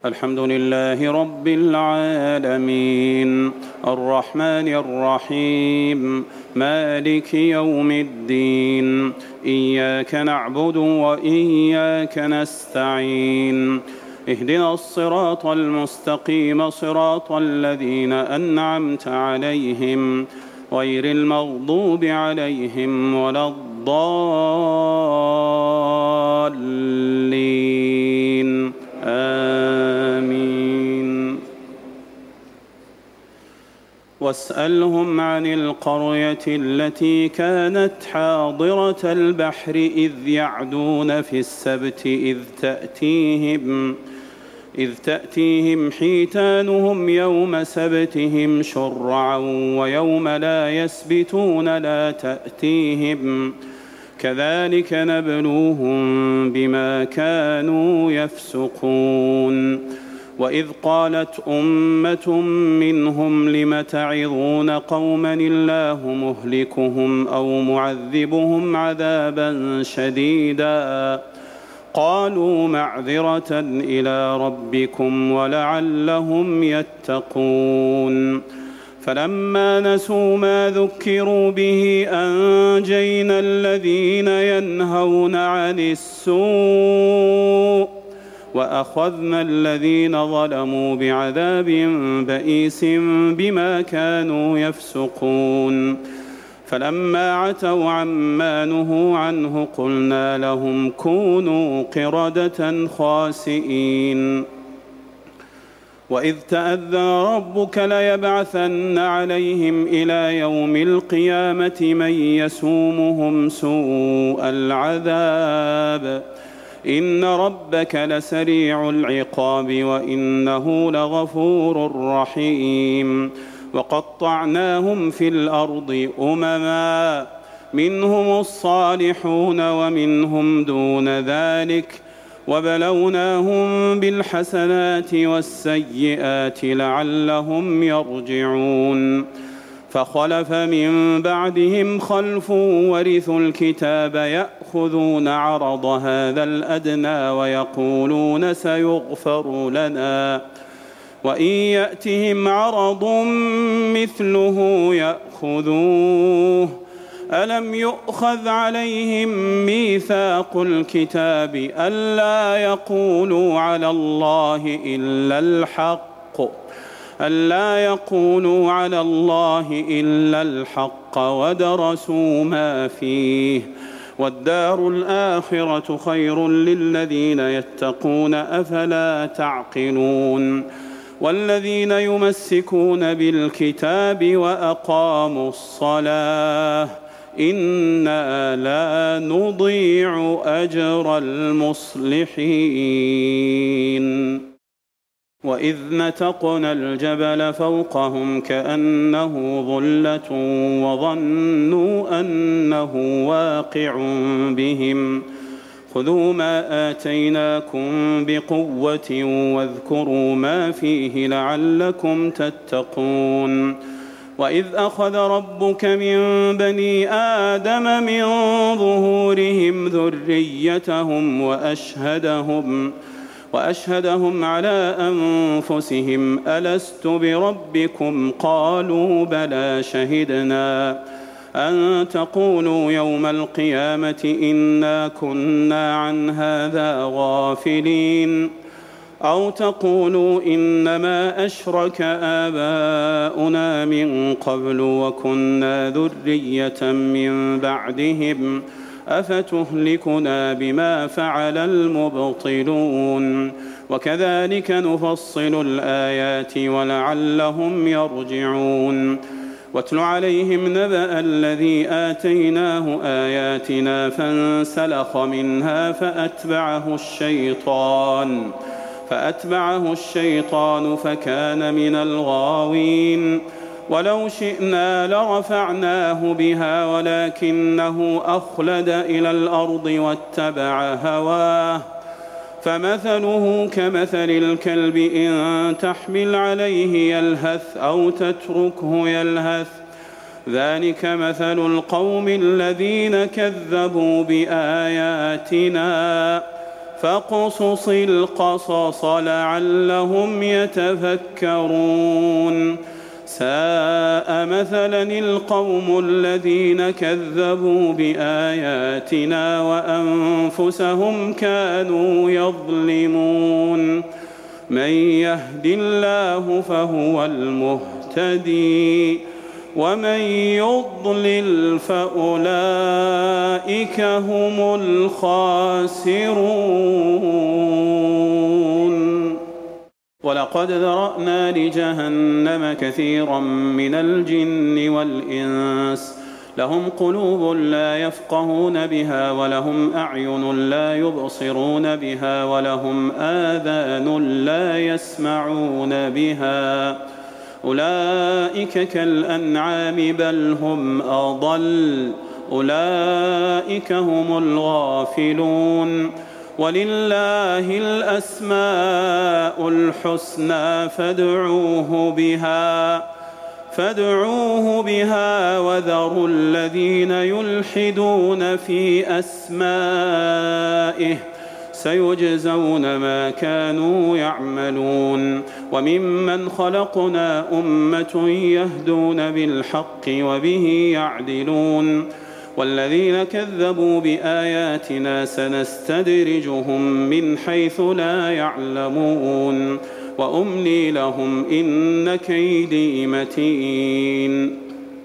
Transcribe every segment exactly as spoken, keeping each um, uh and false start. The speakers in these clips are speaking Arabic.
الحمد لله رب العالمين الرحمن الرحيم مالك يوم الدين إياك نعبد وإياك نستعين اهدنا الصراط المستقيم صراط الذين أنعمت عليهم غير المغضوب عليهم ولا الضالين آمين. واسألهم عن القرية التي كانت حاضرة البحر إذ يعدون في السبت إذ تأتيهم إذ تأتيهم حيتانهم يوم سبتهم شرعا ويوم لا يسبتون لا تأتيهم كذلك نبلوهم بما كانوا يفسقون. وإذ قالت أمة منهم لم تعظون قوما الله مهلكهم أو معذبهم عذابا شديدا قالوا معذرة إلى ربكم ولعلهم يتقون. فلما نسوا ما ذكروا به أنجينا الذين ينهون عن السوء وأخذنا الذين ظلموا بعذاب بئيس بما كانوا يفسقون. فلما عتوا عما نهوا عنه قلنا لهم كونوا قردة خاسئين. وإذ تأذن ربك ليبعثن عليهم إلى يوم القيامة من يسومهم سوء العذاب إن ربك لسريع العقاب وإنه لغفور رحيم. وقطعناهم في الأرض أمما منهم الصالحون ومنهم دون ذلك وبلوناهم بالحسنات والسيئات لعلهم يرجعون. فخلف من بعدهم خلف ورثوا الكتاب يأخذون عرض هذا الأدنى ويقولون سيغفر لنا وإن يأتهم عرض مثله يأخذوه ألم يؤخذ عليهم ميثاق الكتاب ألا يقولوا على الله إلا الحق ألا يقولوا على الله إلا الحق ودرسوا ما فيه والدار الآخرة خير للذين يتقون أفلا تعقلون. والذين يمسكون بالكتاب وأقاموا الصلاة إنا لا نضيع أجر المصلحين. وإذ نتقنا الجبل فوقهم كأنه ظلة وظنوا أنه واقع بهم خذوا ما آتيناكم بقوة واذكروا ما فيه لعلكم تتقون. وإذ أخذ ربك من بني آدم من ظهورهم ذريتهم وأشهدهم وأشهدهم على أنفسهم ألست بربكم قالوا بلى شهدنا أن تقولوا يوم القيامة إنا كنا عن هذا غافلين أو تقولوا إنما أشرك آباؤنا من قبل وكنا ذرية من بعدهم أفتهلكنا بما فعل المبطلون وكذلك نفصل الآيات ولعلهم يرجعون. واتل عليهم نبأ الذي آتيناه آياتنا فانسلخ منها فأتبعه الشيطان فأتبعه الشيطان فكان من الغاوين. ولو شئنا لرفعناه بها ولكنه أخلد إلى الأرض واتبع هواه فمثله كمثل الكلب إن تحمل عليه يلهث أو تتركه يلهث ذلك مثل القوم الذين كذبوا بآياتنا فاقصص القصص لعلهم يتفكرون ساء مثلا القوم الذين كذبوا بآياتنا وأنفسهم كانوا يظلمون من يهد الله فهو المهتدي ومن يضلل فأولئك هم الخاسرون ولقد ذرأنا لجهنم كثيرا من الجن والإنس لهم قلوب لا يفقهون بها ولهم أعين لا يبصرون بها ولهم آذان لا يسمعون بها أولئك كالأنعام بل هم أضل أولئك هم الغافلون ولله الأسماء الحسنى فادعوه بها فادعوه بها وذروا الذين يلحدون في أسمائه سيجزون ما كانوا يعملون وممن خلقنا أمة يهدون بالحق وبه يعدلون والذين كذبوا بآياتنا سنستدرجهم من حيث لا يعلمون وأملي لهم إن كيدي متين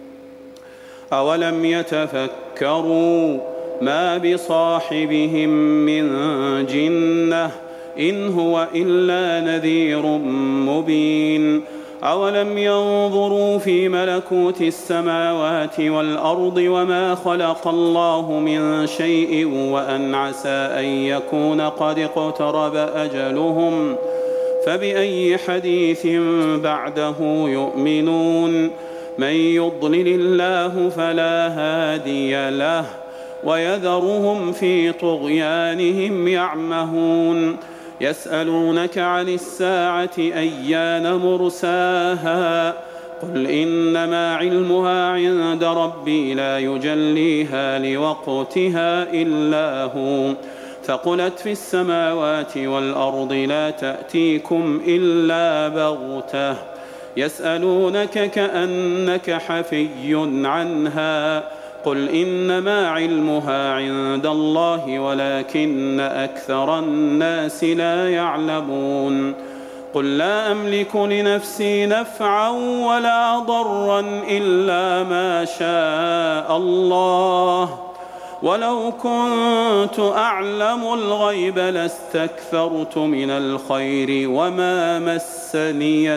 أولم يتفكروا ما بصاحبهم من جنة إن هو إلا نذير مبين أولم ينظروا في ملكوت السماوات والأرض وما خلق الله من شيء وأن عسى أن يكون قد اقترب أجلهم فبأي حديث بعده يؤمنون من يضلل الله فلا هادي له ويذرهم في طغيانهم يعمهون يسألونك عن الساعة أيان مرساها قل إنما علمها عند ربي لا يجليها لوقتها إلا هو ثقلت في السماوات والأرض لا تأتيكم إلا بغتة يسألونك كأنك حفي عنها قل إنما علمها عند الله ولكن أكثر الناس لا يعلمون قل لا أملك لنفسي نفعا ولا ضرا إلا ما شاء الله ولو كنت أعلم الغيب لاستكثرت من الخير وما مسني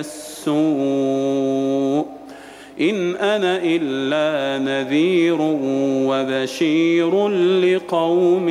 السوء إن أنا إلا نذير وبشير لقوم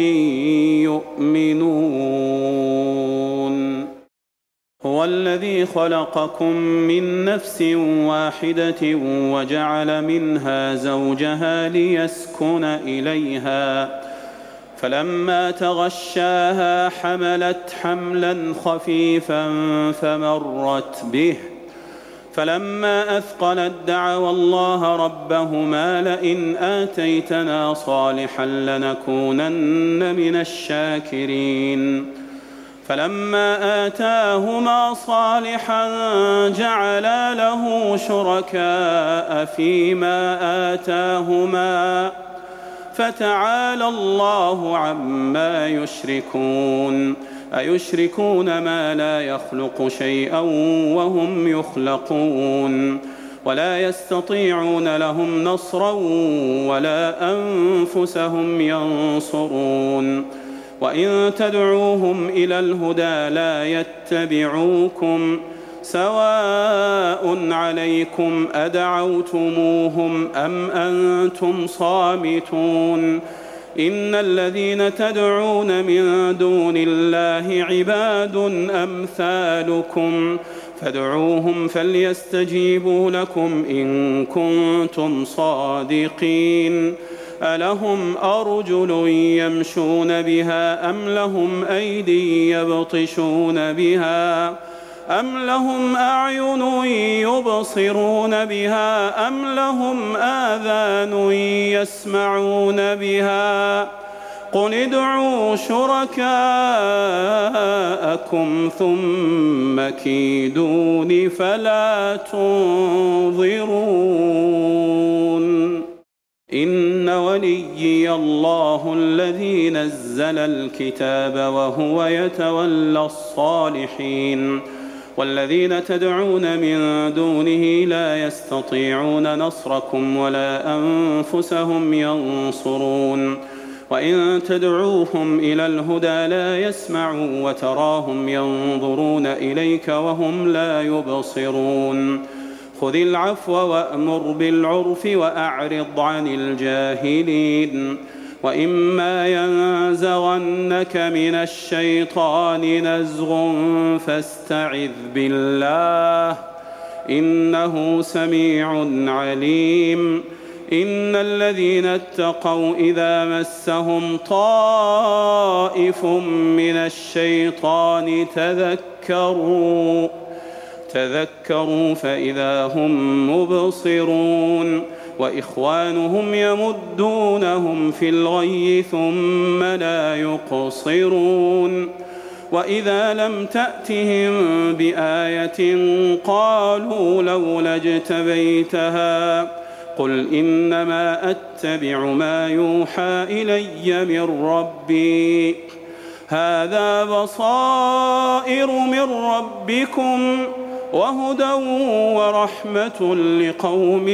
يؤمنون هو الذي خلقكم من نفس واحدة وجعل منها زوجها ليسكن إليها فلما تغشاها حملت حملا خفيفا فمرت به فلما أثقلت دعوا الله ربهما لئن آتيتنا صالحا لنكونن من الشاكرين فلما آتاهما صالحا جعلا له شركاء فيما آتاهما فتعالى الله عما يشركون أيشركون ما لا يخلق شيئا وهم يخلقون ولا يستطيعون لهم نصرا ولا أنفسهم ينصرون وإن تدعوهم إلى الهدى لا يتبعوكم سواء عليكم أدعوتموهم أم أنتم صامتون إن الذين تدعون من دون الله عباد أمثالكم فادعوهم فليستجيبوا لكم إن كنتم صادقين ألهم أرجل يمشون بها أم لهم أيدي يبطشون بها أم لهم أعين يبصرون بها أم لهم آذان يسمعون بها قل ادعوا شركاءكم ثم كيدون فلا تنظرون إن وليي الله الذي نزل الكتاب وهو يتولى الصالحين والذين تدعون من دونه لا يستطيعون نصركم ولا أنفسهم ينصرون وإن تدعوهم إلى الهدى لا يسمعوا وتراهم ينظرون إليك وهم لا يبصرون خذ العفو وأمر بالعرف وأعرض عن الجاهلين وإما ينزغنك من الشيطان نزغ فاستعذ بالله إنه سميع عليم إن الذين اتقوا إذا مسهم طائف من الشيطان تذكروا تذكروا فإذا هم مبصرون وإخوانهم يمدونهم في الغي ثم لا يقصرون وإذا لم تأتهم بآية قالوا لولا اجتبيتها قل إنما أتبع ما يوحى إلي من ربي هذا بصائر من ربكم وهدى ورحمة لقوم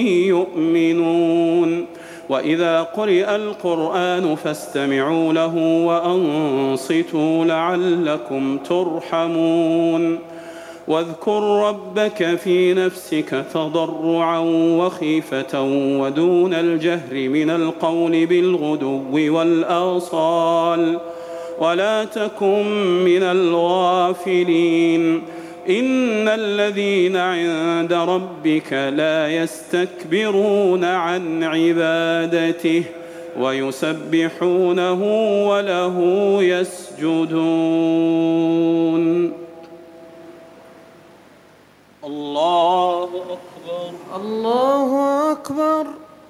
يؤمنون وإذا قرئ القرآن فاستمعوا له وأنصتوا لعلكم ترحمون واذكر ربك في نفسك تضرعا وخيفة ودون الجهر من القول بالغدو والآصال ولا تكن من الغافلين إن الذين عند ربك لا يستكبرون عن عبادته ويسبحونه وله يسجدون الله أكبر الله أكبر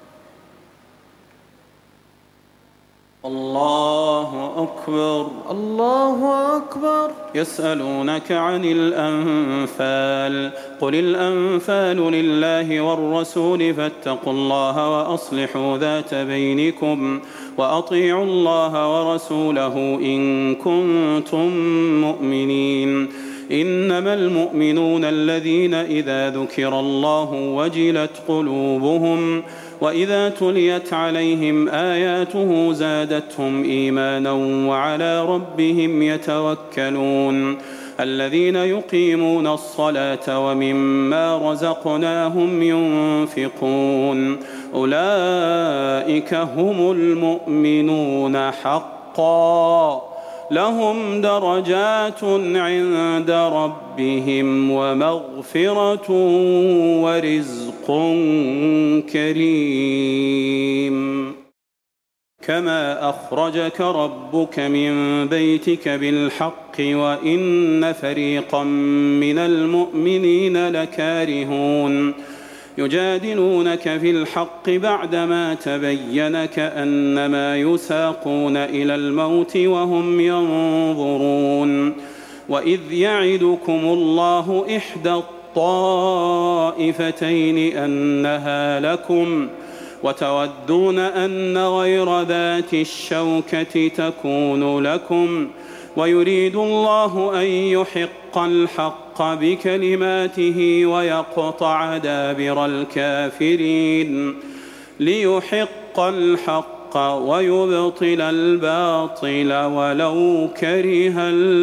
الله أكبر الله أكبر يسألونك عن الأنفال قل الأنفال لله والرسول فاتقوا الله وأصلحوا ذات بينكم وأطيعوا الله ورسوله إن كنتم مؤمنين إنما المؤمنون الذين إذا ذكر الله وجلت قلوبهم وإذا تليت عليهم آياته زادتهم إيمانا وعلى ربهم يتوكلون الذين يقيمون الصلاة ومما رزقناهم ينفقون أولئك هم المؤمنون حقا لهم درجات عند ربهم ومغفرة ورزق كريم كما أخرجك ربك من بيتك بالحق وإن فريقا من المؤمنين لكارهون يجادلونك في الحق بعدما تبين كأنما يساقون إلى الموت وهم ينظرون وإذ يعدكم الله إحدى الطائفتين أنها لكم وتودون أن غير ذات الشوكة تكون لكم ويريد الله أن يحق الحق بكلماته ويقطع دابر الكافرين ليحق الحق ويبطل الباطل ولو كره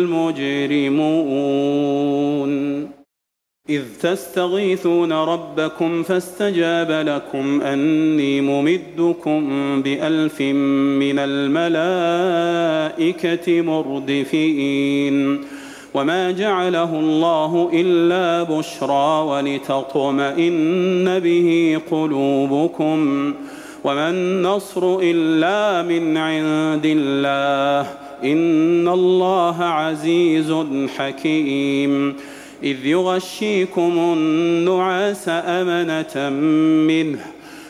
المجرمون إذ تستغيثون ربكم فاستجاب لكم أني ممدكم بألف من الملائكة مردفين وما جعله الله إلا بشرى ولتطمئن به قلوبكم وما النصر إلا من عند الله إن الله عزيز حكيم إذ يغشيكم النعاس أمنة منه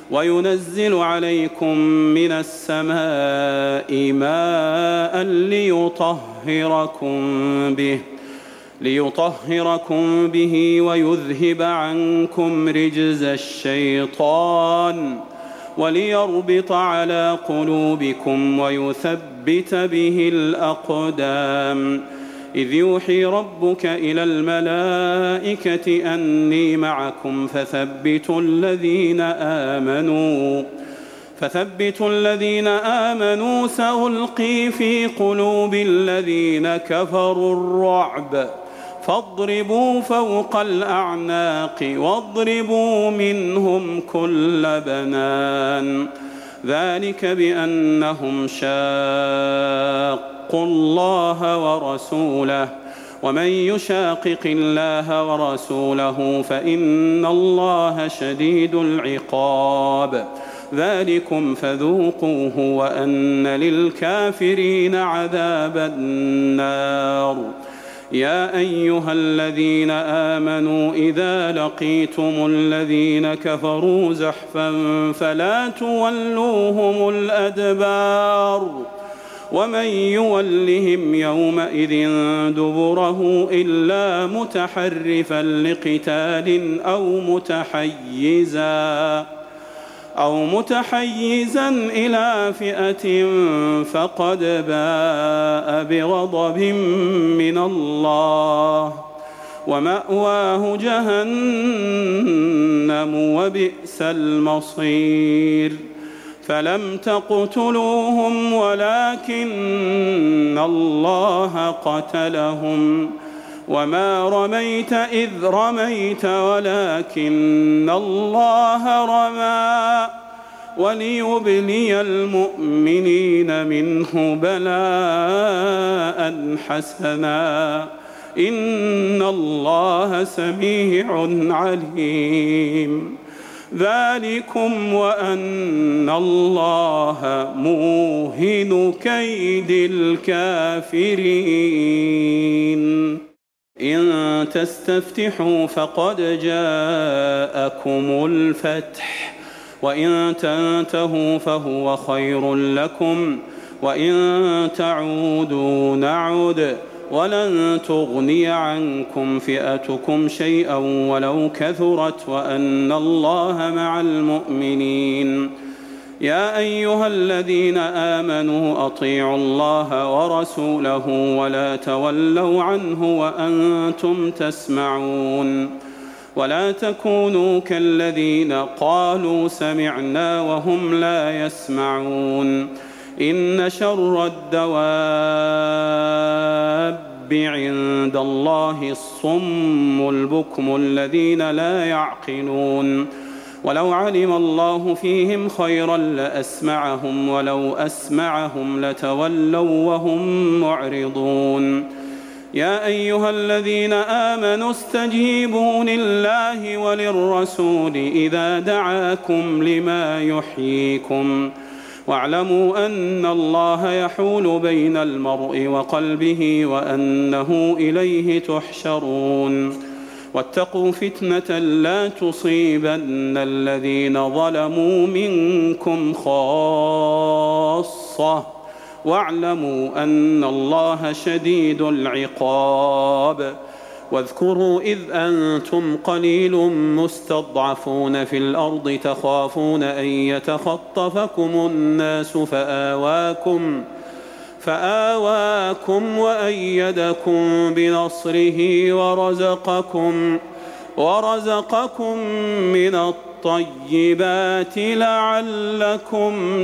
وينزل عليكم من السماء ماء ليطهركم به ليطهركم به ويذهب عنكم رجز الشيطان وليربط على قلوبكم ويثبت به الأقدام. إذ يوحي ربك إلى الملائكة أني معكم فثبتوا الذين آمنوا فثبتوا الذين آمنوا سألقي في قلوب الذين كفروا الرعب فاضربوا فوق الأعناق واضربوا منهم كل بنان. ذلك بأنهم شاقوا الله ورسوله ومن يشاقق الله ورسوله فإن الله شديد العقاب. ذلكم فذوقوه وأن للكافرين عذاب النار. يا أيها الذين آمنوا إذا لقيتم الذين كفروا زحفا فلا تولوهم الأدبار ومن يولهم يومئذ دبره إلا متحرفا لقتال أو متحيزا أو متحيزا إلى فئة فقد باء بغضب من الله ومأواه جهنم وبئس المصير. فلم تقتلوهم ولكن الله قتلهم وما رميت إذ رميت ولكن الله رمى وليبلي المؤمنين منه بلاء حسنا إن الله سميع عليم. ذلكم وأن الله موهن كيد الكافرين. إن تستفتحوا فقد جاءكم الفتح وإن تنتهوا فهو خير لكم وإن تعودوا نعد ولن تغني عنكم فئتكم شيئا ولو كثرت وأن الله مع المؤمنين. يا أيها الذين آمنوا أطيعوا الله ورسوله ولا تولوا عنه وأنتم تسمعون ولا تكونوا كالذين قالوا سمعنا وهم لا يسمعون. إن شر الدواب عند الله الصم البكم الذين لا يعقلون. ولو علم الله فيهم خيرا لأسمعهم ولو أسمعهم لتولوا وهم معرضون. يا أيها الذين آمنوا استجيبوا لله وللرسول إذا دعاكم لما يحييكم واعلموا أن الله يحول بين المرء وقلبه وأنه إليه تحشرون. واتقوا فتنة لا تصيبن الذين ظلموا منكم خاصة واعلموا أن الله شديد العقاب. واذكروا إذ أنتم قليل مستضعفون في الأرض تخافون أن يتخطفكم الناس فآواكم فآواكم وأيدكم بنصره ورزقكم ورزقكم من الطيبات لعلكم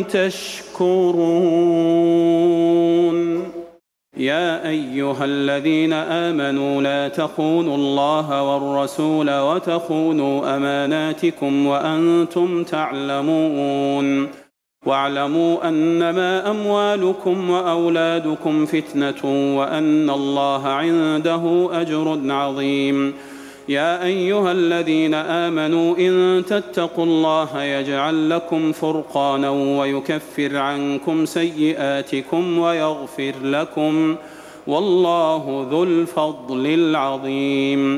تشكرون. يا أيها الذين آمنوا لا تخونوا الله والرسول وتخونوا أماناتكم وأنتم تعلمون. واعلموا أنما أموالكم وأولادكم فتنة وأن الله عنده أجر عظيم. يا أيها الذين آمنوا إن تتقوا الله يجعل لكم فرقانا ويكفر عنكم سيئاتكم ويغفر لكم والله ذو الفضل العظيم.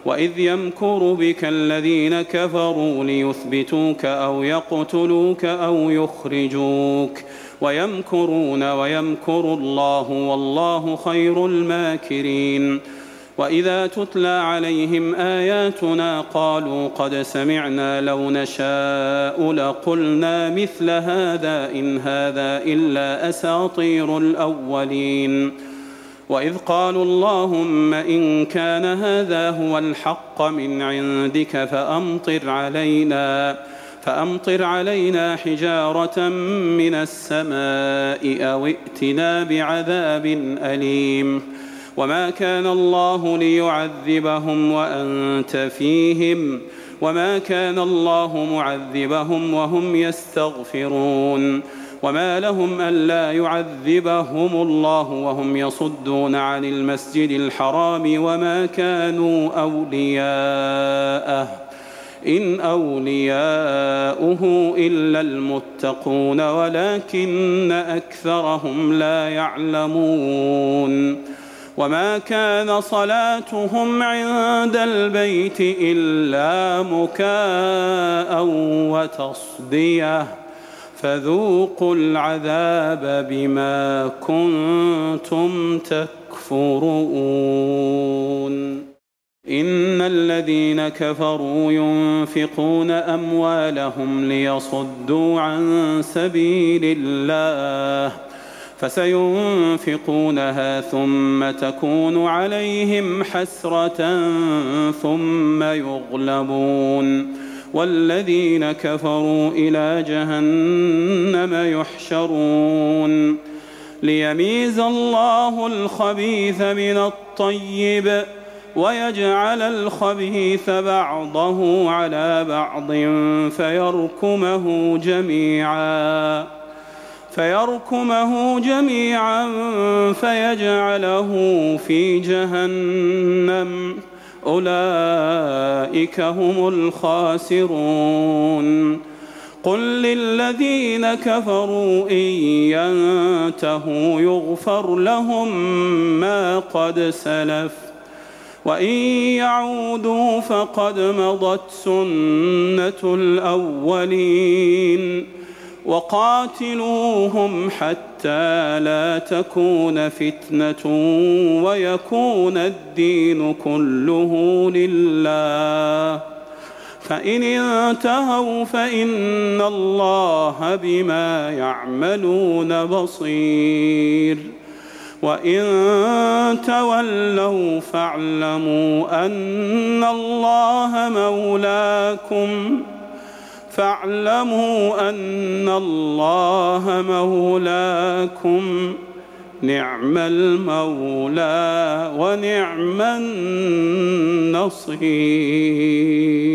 وإذ يمكر بك الذين كفروا ليثبتوك أو يقتلوك أو يخرجوك ويمكرون ويمكر الله والله خير الماكرين. وإذا تتلى عليهم آياتنا قالوا قد سمعنا لو نشاء لقلنا مثل هذا إن هذا إلا أساطير الأولين. وإذ قالوا اللهم إن كان هذا هو الحق من عندك فأمطر علينا فأمطر علينا حجارة من السماء أو ائتنا بعذاب أليم. وما كان الله ليعذبهم وأنت فيهم وما كان الله معذبهم وهم يستغفرون. وما لهم ألا يعذبهم الله وهم يصدون عن المسجد الحرام وما كانوا أولياءه إن أولياؤه إلا المتقون ولكن أكثرهم لا يعلمون. وما كان صلاتهم عند البيت إلا مكاء وتصدية فذوقوا العذاب بما كنتم تكفرون. إن الذين كفروا ينفقون أموالهم ليصدوا عن سبيل الله فسينفقونها ثم تكون عليهم حسرة ثم يغلبون والذين كفروا إلى جهنم يحشرون. ليميز الله الخبيث من الطيب ويجعل الخبيث بعضه على بعض فيركمه جميعا فيركمه جميعا فيجعله في جهنم أولئك هم الخاسرون. قل للذين كفروا إن ينتهوا يغفر لهم ما قد سلف وإن يعودوا فقد مضت سنة الأولين. وقاتلوهم حتى لا تكون فتنة ويكون الدين كله لله فإن انتهوا فإن الله بما يعملون بصير. وإن تولوا فاعلموا أن الله مولاكم فاعلموا أن الله مولاكم نعم المولى ونعم النصير.